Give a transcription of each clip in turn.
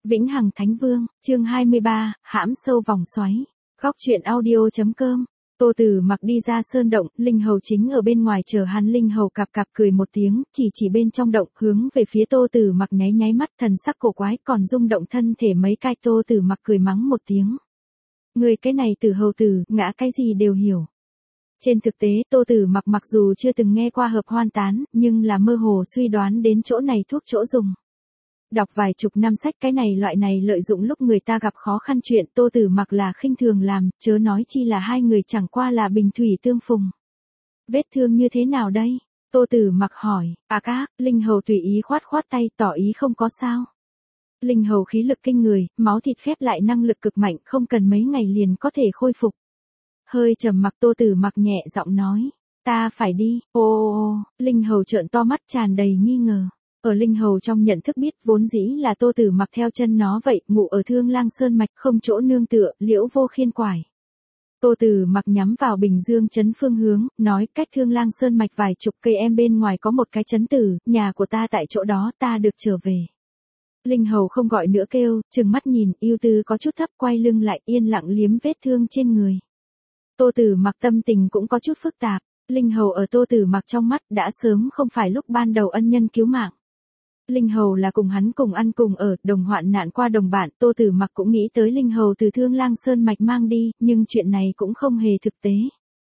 Vĩnh Hằng Thánh Vương, chương 23, hãm sâu vòng xoáy. Góc truyện audio.com. Tô Tử Mặc đi ra sơn động, Linh Hầu chính ở bên ngoài chờ hắn. Linh Hầu cạp cạp cười một tiếng, chỉ bên trong động, hướng về phía Tô Tử Mặc nháy nháy mắt, thần sắc cổ quái, còn rung động thân thể mấy cái. Tô Tử Mặc cười mắng một tiếng. Người cái này Tử hầu tử, ngã cái gì đều hiểu. Trên thực tế, Tô Tử Mặc mặc dù chưa từng nghe qua hợp hoan tán, nhưng là mơ hồ suy đoán đến chỗ này thuốc chỗ dùng. Đọc vài chục năm sách cái loại này lợi dụng lúc người ta gặp khó khăn chuyện Tô Tử Mặc là khinh thường làm, chớ nói chi là hai người chẳng qua là bình thủy tương phùng. Vết thương như thế nào đây? Tô Tử Mặc hỏi. Linh Hầu tùy ý khoát khoát tay tỏ ý không có sao. Linh Hầu khí lực kinh người, máu thịt khép lại năng lực cực mạnh, không cần mấy ngày liền có thể khôi phục. Hơi trầm mặc Tô Tử Mặc nhẹ giọng nói. Ta phải đi. Linh Hầu trợn to mắt tràn đầy nghi ngờ. Ở Linh Hầu trong nhận thức biết vốn dĩ là Tô Tử Mặc theo chân nó vậy, ngủ ở Thương Lang Sơn mạch không chỗ nương tựa, liễu vô khiên quải. Tô Tử Mặc nhắm vào Bình Dương trấn phương hướng, nói cách Thương Lang Sơn mạch vài chục cây em bên ngoài có một cái trấn tử, nhà của ta tại chỗ đó, ta được trở về. Linh Hầu không gọi nữa kêu, trừng mắt nhìn, ưu tư có chút thấp, quay lưng lại yên lặng liếm vết thương trên người. Tô Tử Mặc tâm tình cũng có chút phức tạp, Linh Hầu ở Tô Tử Mặc trong mắt đã sớm không phải lúc ban đầu ân nhân cứu mạng. Linh Hầu là cùng hắn cùng ăn cùng ở, đồng hoạn nạn qua đồng bạn, Tô Tử Mặc cũng nghĩ tới Linh Hầu từ Thương Lang Sơn mạch mang đi, nhưng chuyện này cũng không hề thực tế.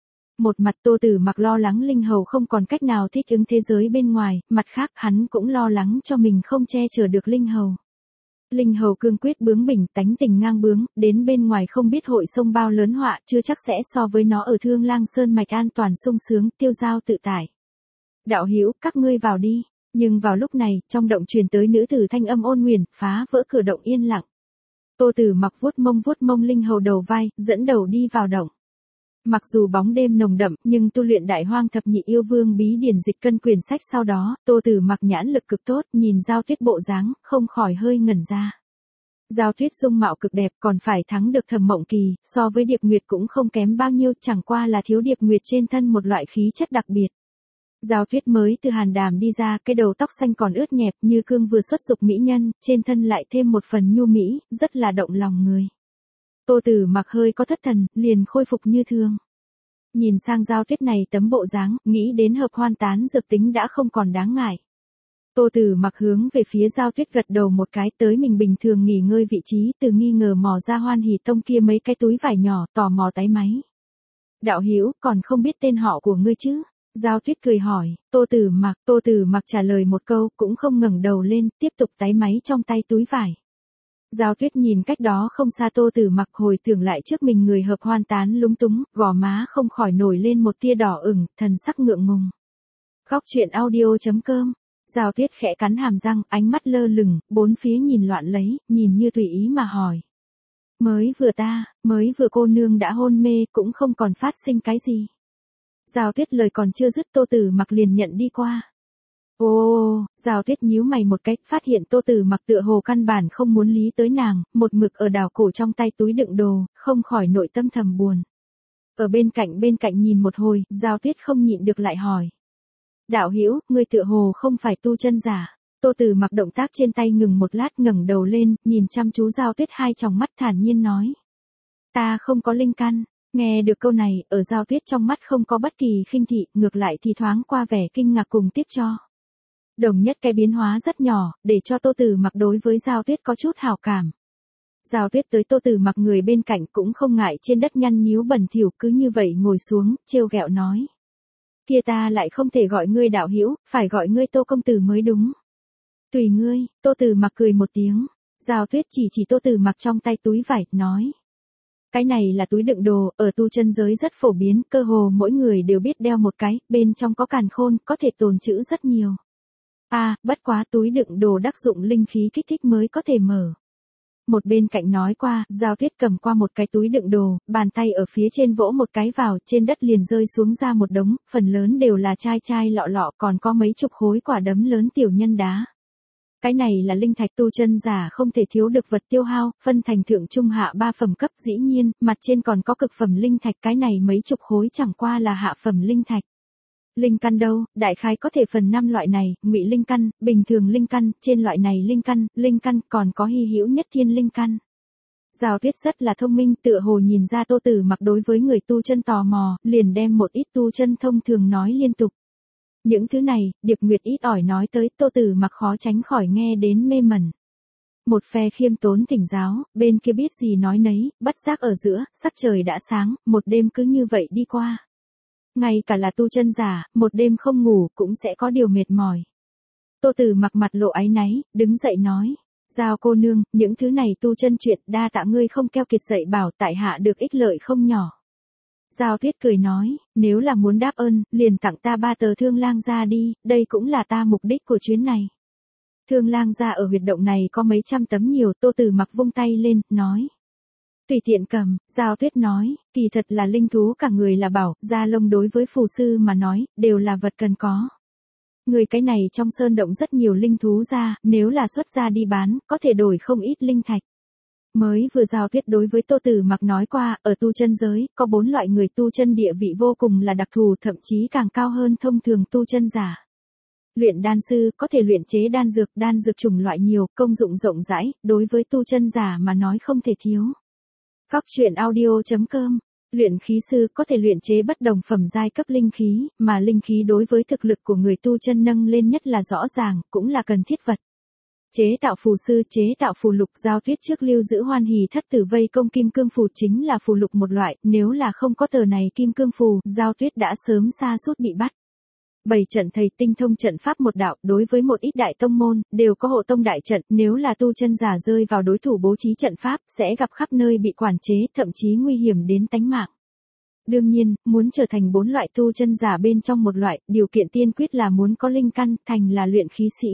Một mặt Tô Tử Mặc lo lắng Linh Hầu không còn cách nào thích ứng thế giới bên ngoài, mặt khác hắn cũng lo lắng cho mình không che chở được Linh Hầu. Linh Hầu cương quyết bướng bỉnh, tánh tình ngang bướng, đến bên ngoài không biết hội sông bao lớn họa, chưa chắc sẽ so với nó ở Thương Lang Sơn mạch an toàn sung sướng, tiêu dao tự tại. Đạo hữu, các ngươi vào đi. Nhưng vào lúc này, trong động truyền tới nữ tử thanh âm ôn nguyền, phá vỡ cửa động yên lặng. Tô Tử Mặc vuốt mông Linh Hầu đầu vai, dẫn đầu đi vào động. Mặc dù bóng đêm nồng đậm, nhưng tu luyện Đại Hoang Thập Nhị Yêu Vương bí điển dịch cân quyển sách sau đó, Tô Tử Mặc nhãn lực cực tốt, nhìn Giao Tuyết bộ dáng, không khỏi hơi ngẩn ra. Giao Tuyết dung mạo cực đẹp, còn phải thắng được Thẩm Mộng Kỳ, so với Điệp Nguyệt cũng không kém bao nhiêu, chẳng qua là thiếu Điệp Nguyệt trên thân một loại khí chất đặc biệt. Giao Tuyết mới từ hàn đàm đi ra, cái đầu tóc xanh còn ướt nhẹp như cương vừa xuất dục mỹ nhân, trên thân lại thêm một phần nhu mỹ, rất là động lòng người. Tô Tử Mặc hơi có thất thần, liền khôi phục như thường. Nhìn sang Giao Tuyết này tấm bộ dáng, nghĩ đến hợp hoan tán dược tính đã không còn đáng ngại. Tô Tử Mặc hướng về phía Giao Tuyết gật đầu một cái, tới mình bình thường nghỉ ngơi vị trí, từ nghi ngờ mò ra Hoan Hỷ Tông kia mấy cái túi vải nhỏ, tò mò táy máy. Đạo hữu, còn không biết tên họ của ngươi chứ? Giao Tuyết cười hỏi. Tô Tử Mặc trả lời một câu, cũng không ngẩng đầu lên, tiếp tục táy máy trong tay túi vải. Giao Tuyết nhìn cách đó không xa Tô Tử Mặc, hồi tưởng lại trước mình người hợp hoan tán lúng túng, gò má không khỏi nổi lên một tia đỏ ửng, thần sắc ngượng ngùng. Góc truyện audio.com. Giao Tuyết khẽ cắn hàm răng, ánh mắt lơ lửng, bốn phía nhìn loạn lấy, nhìn như tùy ý mà hỏi. Mới vừa cô nương đã hôn mê, cũng không còn phát sinh cái gì. Giao Tuyết lời còn chưa dứt, Tô Tử Mặc liền nhận đi qua. Giao Tuyết nhíu mày một cách, phát hiện Tô Tử Mặc tựa hồ căn bản không muốn lý tới nàng, một mực ở đào cổ trong tay túi đựng đồ, không khỏi nội tâm thầm buồn. Ở bên cạnh nhìn một hồi, Giao Tuyết không nhịn được lại hỏi. Đạo hữu, ngươi tựa hồ không phải tu chân giả. Tô Tử Mặc động tác trên tay ngừng một lát, ngẩng đầu lên, nhìn chăm chú Giao Tuyết hai tròng mắt thản nhiên nói. Ta không có linh căn. Nghe được câu này, ở Giao Tuyết trong mắt không có bất kỳ khinh thị, ngược lại thì thoáng qua vẻ kinh ngạc cùng tiếc cho. Đồng nhất cái biến hóa rất nhỏ, để cho Tô Tử Mặc đối với Giao Tuyết có chút hảo cảm. Giao Tuyết tới Tô Tử Mặc người bên cạnh cũng không ngại trên đất nhăn nhíu bẩn thỉu, cứ như vậy ngồi xuống, trêu ghẹo nói. Kia ta lại không thể gọi ngươi đạo hữu, phải gọi ngươi Tô công tử mới đúng. Tùy ngươi. Tô Tử Mặc cười một tiếng. Giao Tuyết chỉ Tô Tử Mặc trong tay túi vải, nói. Cái này là túi đựng đồ, ở tu chân giới rất phổ biến, cơ hồ mỗi người đều biết đeo một cái, bên trong có càn khôn, có thể tồn trữ rất nhiều. Bất quá túi đựng đồ đắc dụng linh khí kích thích mới có thể mở. Một bên cạnh nói qua, Giao Tuyết cầm qua một cái túi đựng đồ, bàn tay ở phía trên vỗ một cái vào, trên đất liền rơi xuống ra một đống, phần lớn đều là chai lọ, còn có mấy chục khối quả đấm lớn tiểu nhân đá. Cái này là linh thạch, tu chân giả không thể thiếu được vật tiêu hao, phân thành thượng trung hạ 3 phẩm cấp, dĩ nhiên, mặt trên còn có cực phẩm linh thạch, cái này mấy chục khối chẳng qua là hạ phẩm linh thạch. Linh căn đâu, đại khái có thể phần 5 loại này, ngụy linh căn, bình thường linh căn, trên loại này linh căn còn có hy hữu nhất thiên linh căn. Giao Tuyết rất là thông minh, tựa hồ nhìn ra Tô Tử Mặc đối với người tu chân tò mò, liền đem một ít tu chân thông thường nói liên tục. Những thứ này, Điệp Nguyệt ít ỏi nói tới, Tô Tử Mặc khó tránh khỏi nghe đến mê mẩn. Một phe khiêm tốn thỉnh giáo, bên kia biết gì nói nấy, bất giác ở giữa, sắc trời đã sáng, một đêm cứ như vậy đi qua. Ngay cả là tu chân giả, một đêm không ngủ cũng sẽ có điều mệt mỏi. Tô Tử Mặc mặt lộ áy náy, đứng dậy nói. Giao cô nương, những thứ này tu chân chuyện đa tạ ngươi không keo kiệt dạy bảo tại hạ được ích lợi không nhỏ. Giao Tuyết cười nói, nếu là muốn đáp ơn, liền tặng ta 3 tờ Thương Lang gia đi, đây cũng là ta mục đích của chuyến này. Thương Lang gia ở huyệt động này có mấy trăm tấm nhiều, Tô Tử Mặc vung tay lên, nói. Tùy tiện cầm, Giao Tuyết nói, kỳ thật là linh thú cả người là bảo, da lông đối với phù sư mà nói, đều là vật cần có. Người cái này trong sơn động rất nhiều linh thú ra, nếu là xuất ra đi bán, có thể đổi không ít linh thạch. Mới vừa Giao Tuyết đối với Tô Tử Mặc nói qua, ở tu chân giới, có 4 loại người tu chân địa vị vô cùng là đặc thù, thậm chí càng cao hơn thông thường tu chân giả. Luyện đan sư, có thể luyện chế đan dược chủng loại nhiều, công dụng rộng rãi, đối với tu chân giả mà nói không thể thiếu. Góc truyện audio.com. Luyện khí sư có thể luyện chế bất đồng phẩm giai cấp linh khí, mà linh khí đối với thực lực của người tu chân nâng lên nhất là rõ ràng, cũng là cần thiết vật. Chế tạo phù sư, chế tạo phù lục. Giao Tuyết trước lưu giữ Hoan Hỷ thất tử vây công kim cương phù chính là phù lục một loại, nếu là không có tờ này kim cương phù, Giao Tuyết đã sớm sa sút bị bắt. 7 trận thầy tinh thông trận pháp một đạo, đối với một ít đại tông môn, đều có hộ tông đại trận, nếu là tu chân giả rơi vào đối thủ bố trí trận pháp, sẽ gặp khắp nơi bị quản chế, thậm chí nguy hiểm đến tánh mạng. Đương nhiên, muốn trở thành 4 loại tu chân giả bên trong một loại, điều kiện tiên quyết là muốn có linh căn, thành là luyện khí sĩ.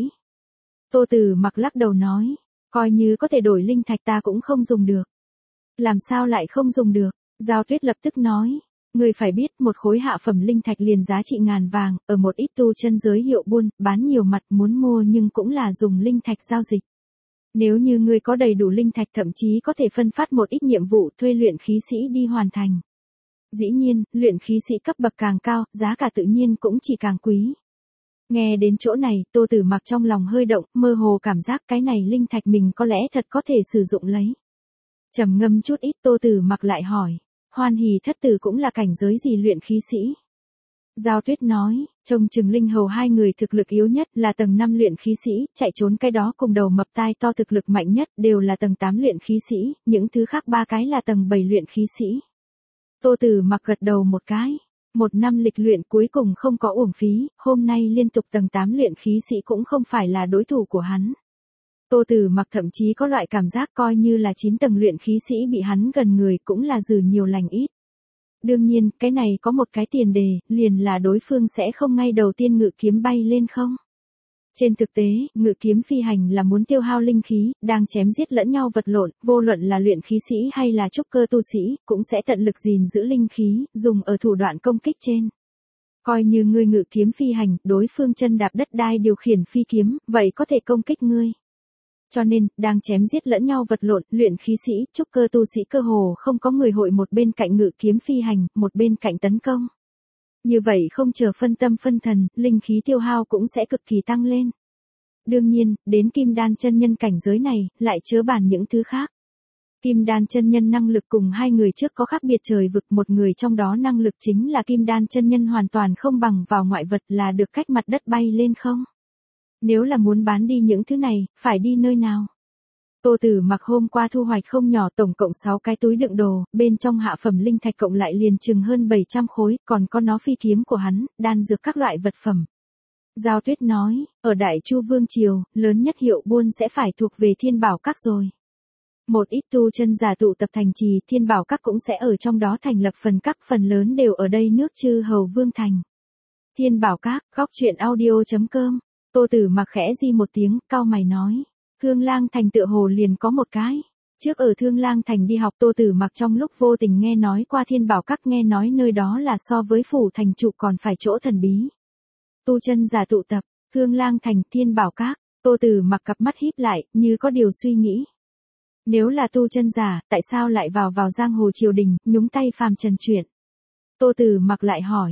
Tô Tử Mặc lắc đầu nói, coi như có thể đổi linh thạch ta cũng không dùng được. Làm sao lại không dùng được? Giao Tuyết lập tức nói. Người phải biết một khối hạ phẩm linh thạch liền giá trị ngàn vàng, ở một ít tu chân giới hiệu buôn, bán nhiều mặt muốn mua nhưng cũng là dùng linh thạch giao dịch. Nếu như người có đầy đủ linh thạch thậm chí có thể phân phát một ít nhiệm vụ thuê luyện khí sĩ đi hoàn thành. Dĩ nhiên, luyện khí sĩ cấp bậc càng cao, giá cả tự nhiên cũng chỉ càng quý. Nghe đến chỗ này, Tô Tử Mặc trong lòng hơi động, mơ hồ cảm giác cái này linh thạch mình có lẽ thật có thể sử dụng lấy. Trầm ngâm chút ít, Tô Tử Mặc lại hỏi. Hoan Hỷ thất tử cũng là cảnh giới gì luyện khí sĩ? Giao Tuyết nói, trông chừng linh hầu 2 người thực lực yếu nhất là tầng 5 luyện khí sĩ, chạy trốn cái đó cùng đầu mập tai to thực lực mạnh nhất đều là tầng 8 luyện khí sĩ, những thứ khác 3 cái là tầng 7 luyện khí sĩ. Tô Tử Mặc gật đầu một cái, 1 năm lịch luyện cuối cùng không có uổng phí, hôm nay liên tục tầng 8 luyện khí sĩ cũng không phải là đối thủ của hắn. Tô Tử Mặc thậm chí có loại cảm giác coi như là 9 tầng luyện khí sĩ bị hắn gần người cũng là dừ nhiều lành ít. Đương nhiên, cái này có một cái tiền đề, liền là đối phương sẽ không ngay đầu tiên ngự kiếm bay lên không. Trên thực tế, ngự kiếm phi hành là muốn tiêu hao linh khí, đang chém giết lẫn nhau vật lộn, vô luận là luyện khí sĩ hay là trúc cơ tu sĩ, cũng sẽ tận lực gìn giữ linh khí, dùng ở thủ đoạn công kích trên. Coi như ngươi ngự kiếm phi hành, đối phương chân đạp đất đai điều khiển phi kiếm, vậy có thể công kích ngươi. Cho nên, đang chém giết lẫn nhau vật lộn, luyện khí sĩ, trúc cơ tu sĩ cơ hồ không có người hội một bên cạnh ngự kiếm phi hành, một bên cạnh tấn công. Như vậy không chờ phân tâm phân thần, linh khí tiêu hao cũng sẽ cực kỳ tăng lên. Đương nhiên, đến kim đan chân nhân cảnh giới này, lại chớ bàn những thứ khác. Kim đan chân nhân năng lực cùng 2 người trước có khác biệt trời vực, một người trong đó năng lực chính là kim đan chân nhân hoàn toàn không bằng vào ngoại vật là được cách mặt đất bay lên không. Nếu là muốn bán đi những thứ này, phải đi nơi nào? Tô Tử Mặc hôm qua thu hoạch không nhỏ, tổng cộng 6 cái túi đựng đồ, bên trong hạ phẩm linh thạch cộng lại liền chừng hơn 700 khối, còn có nó phi kiếm của hắn, đan dược các loại vật phẩm. Giao Tuyết nói, ở Đại Chu Vương Triều, lớn nhất hiệu buôn sẽ phải thuộc về Thiên Bảo Các rồi. Một ít tu chân giả tụ tập thành trì, Thiên Bảo Các cũng sẽ ở trong đó thành lập phần các, phần lớn đều ở đây nước Chư Hầu Vương Thành. Thiên Bảo Các, góc truyện audio.com. Tô Tử Mặc khẽ di một tiếng, cau mày nói. Thương Lang Thành tựa hồ liền có một cái. Trước ở Thương Lang Thành đi học, Tô Tử Mặc trong lúc vô tình nghe nói qua Thiên Bảo Các, nghe nói nơi đó là so với phủ thành trụ còn phải chỗ thần bí. Tu chân giả tụ tập, Thương Lang Thành, Thiên Bảo Các, Tô Tử Mặc cặp mắt híp lại, như có điều suy nghĩ. Nếu là tu chân giả, tại sao lại vào giang hồ triều đình, nhúng tay phàm trần chuyện? Tô Tử Mặc lại hỏi.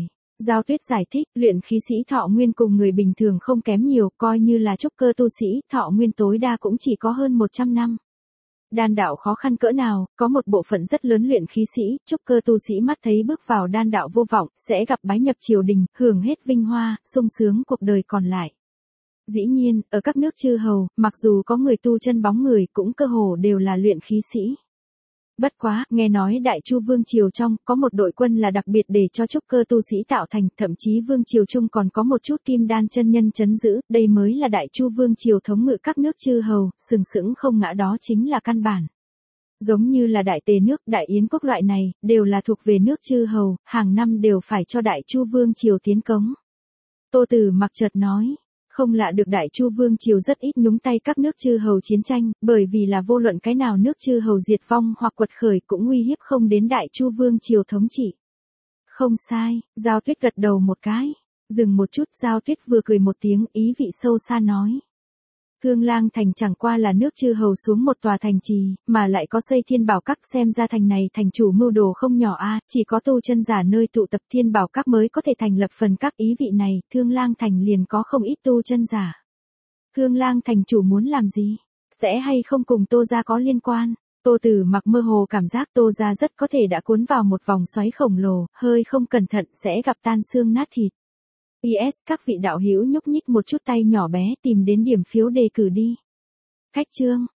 Giao Tuyết giải thích, luyện khí sĩ thọ nguyên cùng người bình thường không kém nhiều, coi như là trúc cơ tu sĩ, thọ nguyên tối đa cũng chỉ có hơn 100 năm. Đan đạo khó khăn cỡ nào, có một bộ phận rất lớn luyện khí sĩ, trúc cơ tu sĩ mắt thấy bước vào đan đạo vô vọng, sẽ gặp bái nhập triều đình, hưởng hết vinh hoa, sung sướng cuộc đời còn lại. Dĩ nhiên, ở các nước chư hầu, mặc dù có người tu chân bóng người cũng cơ hồ đều là luyện khí sĩ. Bất quá, nghe nói Đại Chu Vương Triều trong, có một đội quân là đặc biệt để cho trúc cơ tu sĩ tạo thành, thậm chí Vương Triều Trung còn có một chút kim đan chân nhân chấn giữ, đây mới là Đại Chu Vương Triều thống ngự các nước chư hầu, sừng sững không ngã đó chính là căn bản. Giống như là Đại Tề nước, Đại Yến quốc loại này, đều là thuộc về nước chư hầu, hàng năm đều phải cho Đại Chu Vương Triều tiến cống. Tô Tử Mặc chợt nói. Không lạ được Đại Chu Vương Triều rất ít nhúng tay các nước chư hầu chiến tranh, bởi vì là vô luận cái nào nước chư hầu diệt vong hoặc quật khởi cũng nguy hiếp không đến Đại Chu Vương Triều thống trị. Không sai, Giao Tuyết gật đầu một cái. Dừng một chút, Giao Tuyết vừa cười một tiếng, ý vị sâu xa nói. Thương Lang Thành chẳng qua là nước chư hầu xuống một tòa thành trì, mà lại có xây Thiên Bảo Các, xem ra thành này thành chủ mưu đồ không nhỏ a, chỉ có tu chân giả nơi tụ tập Thiên Bảo Các mới có thể thành lập phần các, ý vị này, Thương Lang Thành liền có không ít tu chân giả. Thương Lang Thành chủ muốn làm gì? Sẽ hay không cùng Tô gia có liên quan? Tô Tử Mặc mơ hồ cảm giác Tô gia rất có thể đã cuốn vào một vòng xoáy khổng lồ, hơi không cẩn thận sẽ gặp tan xương nát thịt. PS, các vị đạo hữu nhúc nhích một chút tay nhỏ bé tìm đến điểm phiếu đề cử đi. Khách chương.